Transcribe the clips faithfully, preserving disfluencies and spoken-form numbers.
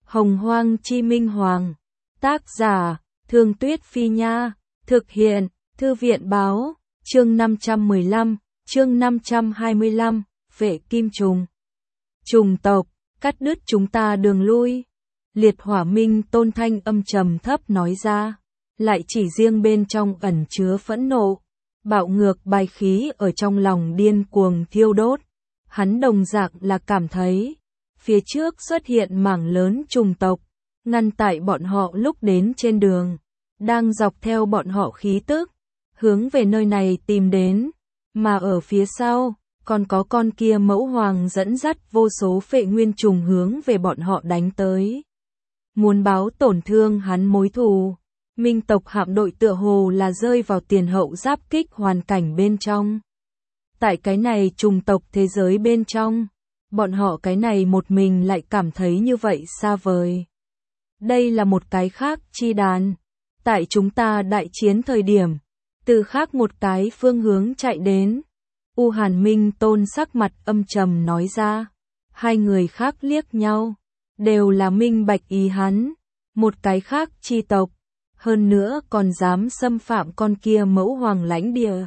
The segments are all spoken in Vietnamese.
Hồng Hoang Chi Minh Hoàng. Tác giả, Thương Tuyết Phi Nha. Thực hiện, Thư viện Báo. Chương năm trăm mười lăm, chương năm trăm hai mươi lăm, Vệ Kim Trùng. Trùng tộc, cắt đứt chúng ta đường lui. Liệt Hỏa Minh Tôn thanh âm trầm thấp nói ra, lại chỉ riêng bên trong ẩn chứa phẫn nộ, bạo ngược bài khí ở trong lòng điên cuồng thiêu đốt. Hắn đồng dạng là cảm thấy, phía trước xuất hiện mảng lớn trùng tộc, ngăn tại bọn họ lúc đến trên đường, đang dọc theo bọn họ khí tức, hướng về nơi này tìm đến, mà ở phía sau, còn có con kia mẫu hoàng dẫn dắt vô số phệ nguyên trùng hướng về bọn họ đánh tới. Muốn báo tổn thương hắn mối thù, Minh tộc hạm đội tựa hồ là rơi vào tiền hậu giáp kích hoàn cảnh bên trong. Tại cái này trùng tộc thế giới bên trong, bọn họ cái này một mình lại cảm thấy như vậy xa vời. Đây là một cái khác chi đàn. Tại chúng ta đại chiến thời điểm, từ khác một cái phương hướng chạy đến. U Hàn Minh Tôn sắc mặt âm trầm nói ra. Hai người khác liếc nhau, đều là minh bạch ý hắn. Một cái khác chi tộc, hơn nữa còn dám xâm phạm con kia mẫu hoàng lãnh địa.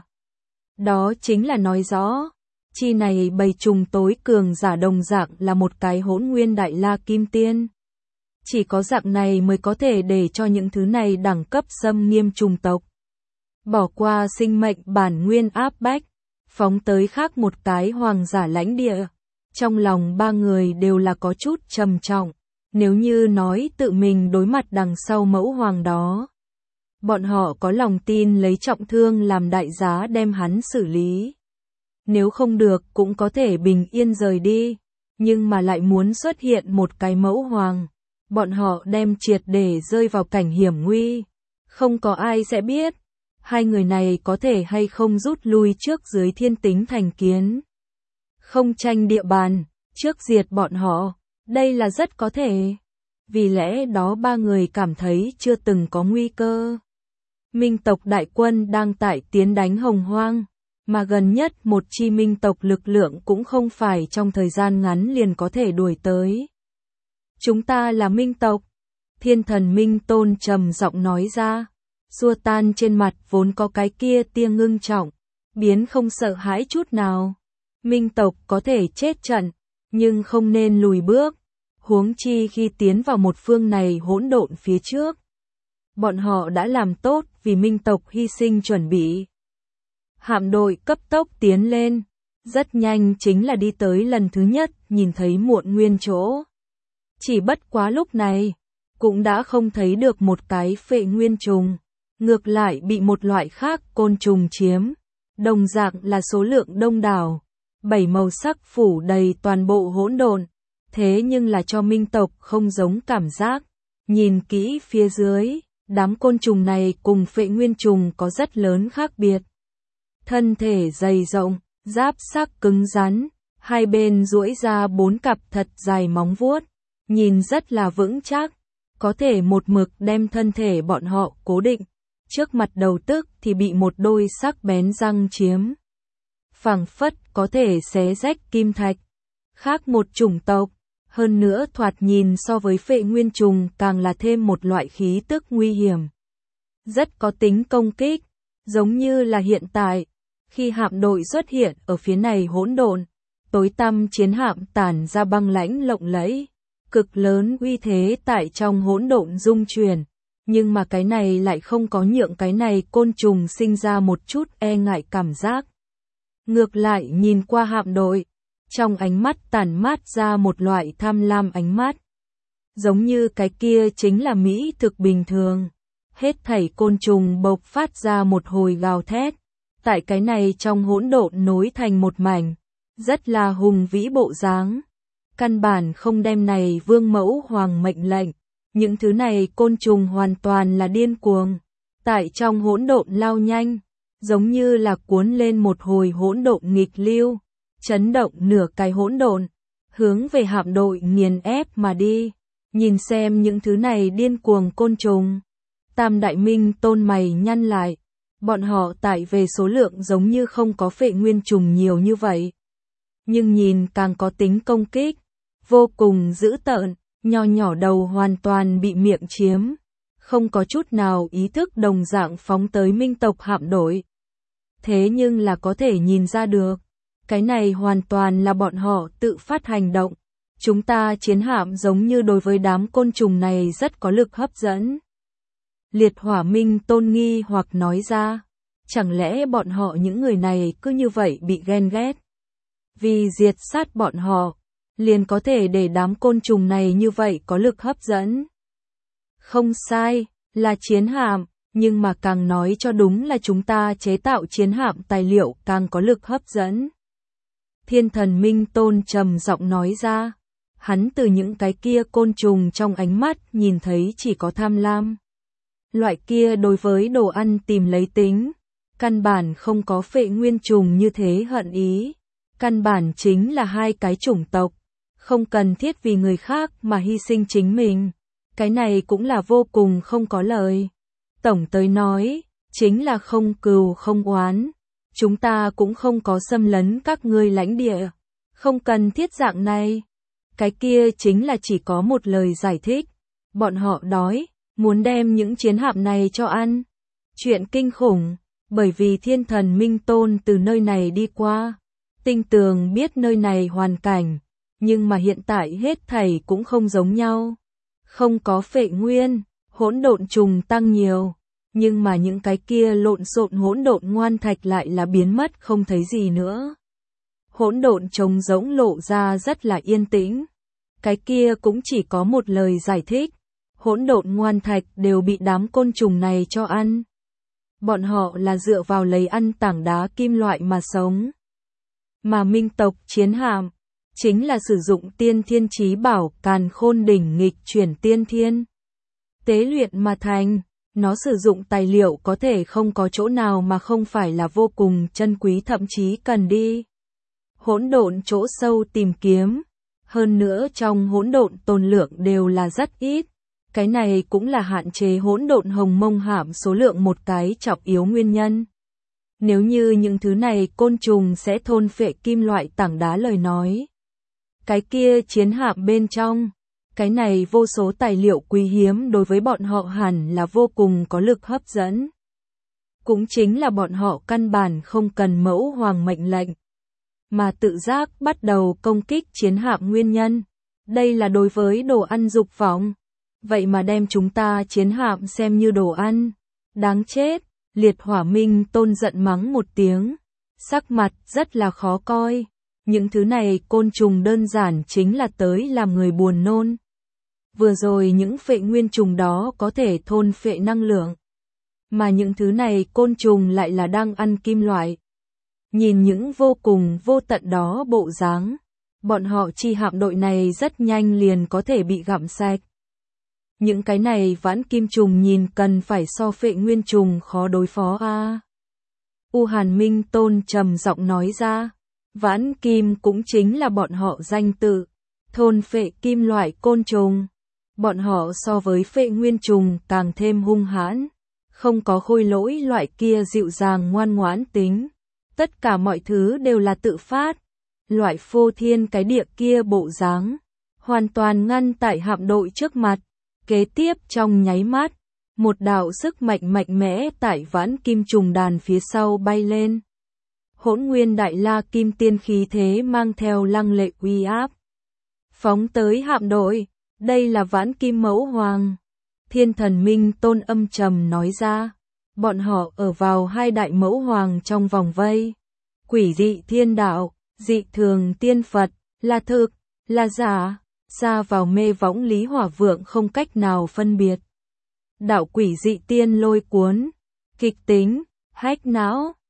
Đó chính là nói rõ, chi này bầy trùng tối cường giả đồng dạng là một cái hỗn nguyên đại la kim tiên. Chỉ có dạng này mới có thể để cho những thứ này đẳng cấp xâm nghiêm trùng tộc. Bỏ qua sinh mệnh bản nguyên áp bách, phóng tới khác một cái hoàng giả lãnh địa. Trong lòng ba người đều là có chút trầm trọng, nếu như nói tự mình đối mặt đằng sau mẫu hoàng đó. Bọn họ có lòng tin lấy trọng thương làm đại giá đem hắn xử lý. Nếu không được cũng có thể bình yên rời đi, nhưng mà lại muốn xuất hiện một cái mẫu hoàng. Bọn họ đem triệt để rơi vào cảnh hiểm nguy. Không có ai sẽ biết, hai người này có thể hay không rút lui trước dưới thiên tính thành kiến. Không tranh địa bàn, trước diệt bọn họ, đây là rất có thể. Vì lẽ đó ba người cảm thấy chưa từng có nguy cơ. Minh tộc đại quân đang tại tiến đánh Hồng Hoang, mà gần nhất một chi minh tộc lực lượng cũng không phải trong thời gian ngắn liền có thể đuổi tới. Chúng ta là minh tộc. Thiên thần Minh Tôn trầm giọng nói ra, xua tan trên mặt vốn có cái kia tia ngưng trọng, biến không sợ hãi chút nào. Minh tộc có thể chết trận, nhưng không nên lùi bước, huống chi khi tiến vào một phương này hỗn độn phía trước. Bọn họ đã làm tốt vì minh tộc hy sinh chuẩn bị. Hạm đội cấp tốc tiến lên, rất nhanh chính là đi tới lần thứ nhất nhìn thấy muộn nguyên chỗ. Chỉ bất quá lúc này, cũng đã không thấy được một cái phệ nguyên trùng, ngược lại bị một loại khác côn trùng chiếm, đồng dạng là số lượng đông đảo, bảy màu sắc phủ đầy toàn bộ hỗn độn, thế nhưng là cho minh tộc không giống cảm giác. Nhìn kỹ phía dưới, đám côn trùng này cùng phệ nguyên trùng có rất lớn khác biệt. Thân thể dày rộng, giáp sắc cứng rắn, hai bên duỗi ra bốn cặp thật dài móng vuốt, nhìn rất là vững chắc, có thể một mực đem thân thể bọn họ cố định. Trước mặt đầu tức thì bị một đôi sắc bén răng chiếm, phảng phất có thể xé rách kim thạch. Khác một chủng tộc, hơn nữa thoạt nhìn so với phệ nguyên trùng càng là thêm một loại khí tức nguy hiểm. Rất có tính công kích, giống như là hiện tại, khi hạm đội xuất hiện ở phía này hỗn độn, tối tăm chiến hạm tản ra băng lãnh lộng lẫy, cực lớn uy thế tại trong hỗn độn dung chuyển, nhưng mà cái này lại không có nhượng cái này côn trùng sinh ra một chút e ngại cảm giác. Ngược lại nhìn qua hạm đội, trong ánh mắt tản mát ra một loại tham lam ánh mắt. Giống như cái kia chính là mỹ thực bình thường. Hết thảy côn trùng bộc phát ra một hồi gào thét. Tại cái này trong hỗn độn nối thành một mảnh. Rất là hùng vĩ bộ dáng. Căn bản không đem này vương mẫu hoàng mệnh lệnh. Những thứ này côn trùng hoàn toàn là điên cuồng. Tại trong hỗn độn lao nhanh. Giống như là cuốn lên một hồi hỗn độn nghịch lưu. Chấn động nửa cái hỗn độn, hướng về hạm đội nghiền ép mà đi. Nhìn xem những thứ này điên cuồng côn trùng. Tam Đại Minh Tôn mày nhăn lại. Bọn họ tại về số lượng giống như không có phệ nguyên trùng nhiều như vậy. Nhưng nhìn càng có tính công kích, vô cùng dữ tợn, nho nhỏ đầu hoàn toàn bị miệng chiếm, không có chút nào ý thức đồng dạng phóng tới minh tộc hạm đội. Thế nhưng là có thể nhìn ra được, cái này hoàn toàn là bọn họ tự phát hành động. Chúng ta chiến hạm giống như đối với đám côn trùng này rất có lực hấp dẫn. Liệt Hỏa Minh Tôn nghi hoặc nói ra, chẳng lẽ bọn họ những người này cứ như vậy bị ghen ghét? Vì diệt sát bọn họ, liền có thể để đám côn trùng này như vậy có lực hấp dẫn. Không sai, là chiến hạm, nhưng mà càng nói cho đúng là chúng ta chế tạo chiến hạm tài liệu càng có lực hấp dẫn. Thiên Thần Minh Tôn trầm giọng nói ra, hắn từ những cái kia côn trùng trong ánh mắt nhìn thấy chỉ có tham lam. Loại kia đối với đồ ăn tìm lấy tính, căn bản không có phệ nguyên trùng như thế hận ý. Căn bản chính là hai cái chủng tộc, không cần thiết vì người khác mà hy sinh chính mình. Cái này cũng là vô cùng không có lời. Tổng tới nói, chính là không cừu không oán. Chúng ta cũng không có xâm lấn các ngươi lãnh địa. Không cần thiết dạng này. Cái kia chính là chỉ có một lời giải thích. Bọn họ đói, muốn đem những chiến hạm này cho ăn. Chuyện kinh khủng, bởi vì Thiên Thần Minh Tôn từ nơi này đi qua. Tinh tường biết nơi này hoàn cảnh, nhưng mà hiện tại hết thảy cũng không giống nhau. Không có phệ nguyên, hỗn độn trùng tăng nhiều, nhưng mà những cái kia lộn xộn hỗn độn ngoan thạch lại là biến mất không thấy gì nữa. Hỗn độn trống rỗng lộ ra rất là yên tĩnh. Cái kia cũng chỉ có một lời giải thích, hỗn độn ngoan thạch đều bị đám côn trùng này cho ăn. Bọn họ là dựa vào lấy ăn tảng đá kim loại mà sống. Mà minh tộc chiến hạm, chính là sử dụng tiên thiên chí bảo càn khôn đỉnh nghịch chuyển tiên thiên. Tế luyện mà thành, nó sử dụng tài liệu có thể không có chỗ nào mà không phải là vô cùng chân quý thậm chí cần đi. Hỗn độn chỗ sâu tìm kiếm, hơn nữa trong hỗn độn tồn lượng đều là rất ít. Cái này cũng là hạn chế hỗn độn hồng mông hạm số lượng một cái trọng yếu nguyên nhân. Nếu như những thứ này côn trùng sẽ thôn phệ kim loại tảng đá lời nói. Cái kia chiến hạm bên trong, cái này vô số tài liệu quý hiếm đối với bọn họ hẳn là vô cùng có lực hấp dẫn. Cũng chính là bọn họ căn bản không cần mẫu hoàng mệnh lệnh, mà tự giác bắt đầu công kích chiến hạm nguyên nhân. Đây là đối với đồ ăn dục vọng. Vậy mà đem chúng ta chiến hạm xem như đồ ăn. Đáng chết. Liệt Hỏa Minh Tôn giận mắng một tiếng, sắc mặt rất là khó coi. Những thứ này côn trùng đơn giản chính là tới làm người buồn nôn. Vừa rồi những phệ nguyên trùng đó có thể thôn phệ năng lượng, mà những thứ này côn trùng lại là đang ăn kim loại. Nhìn những vô cùng vô tận đó bộ dáng, bọn họ chi hạm đội này rất nhanh liền có thể bị gặm sạch. Những cái này vãn kim trùng nhìn cần phải so phệ nguyên trùng khó đối phó a. À. U Hàn Minh Tôn trầm giọng nói ra, vãn kim cũng chính là bọn họ danh tự, thôn phệ kim loại côn trùng. Bọn họ so với phệ nguyên trùng càng thêm hung hãn, không có khôi lỗi loại kia dịu dàng ngoan ngoãn tính. Tất cả mọi thứ đều là tự phát, loại phô thiên cái địa kia bộ dáng, hoàn toàn ngăn tại hạm đội trước mặt. Kế tiếp trong nháy mắt, một đạo sức mạnh mạnh mẽ tại vãn kim trùng đàn phía sau bay lên. Hỗn nguyên đại la kim tiên khí thế mang theo lăng lệ uy áp. Phóng tới hạm đội, đây là vãn kim mẫu hoàng. Thiên Thần Minh Tôn âm trầm nói ra, bọn họ ở vào hai đại mẫu hoàng trong vòng vây. Quỷ dị thiên đạo, dị thường tiên Phật, là thực, là giả. Ra vào mê võng Lý Hỏa Vượng không cách nào phân biệt. Đạo quỷ dị tiên lôi cuốn, kịch tính, hách não,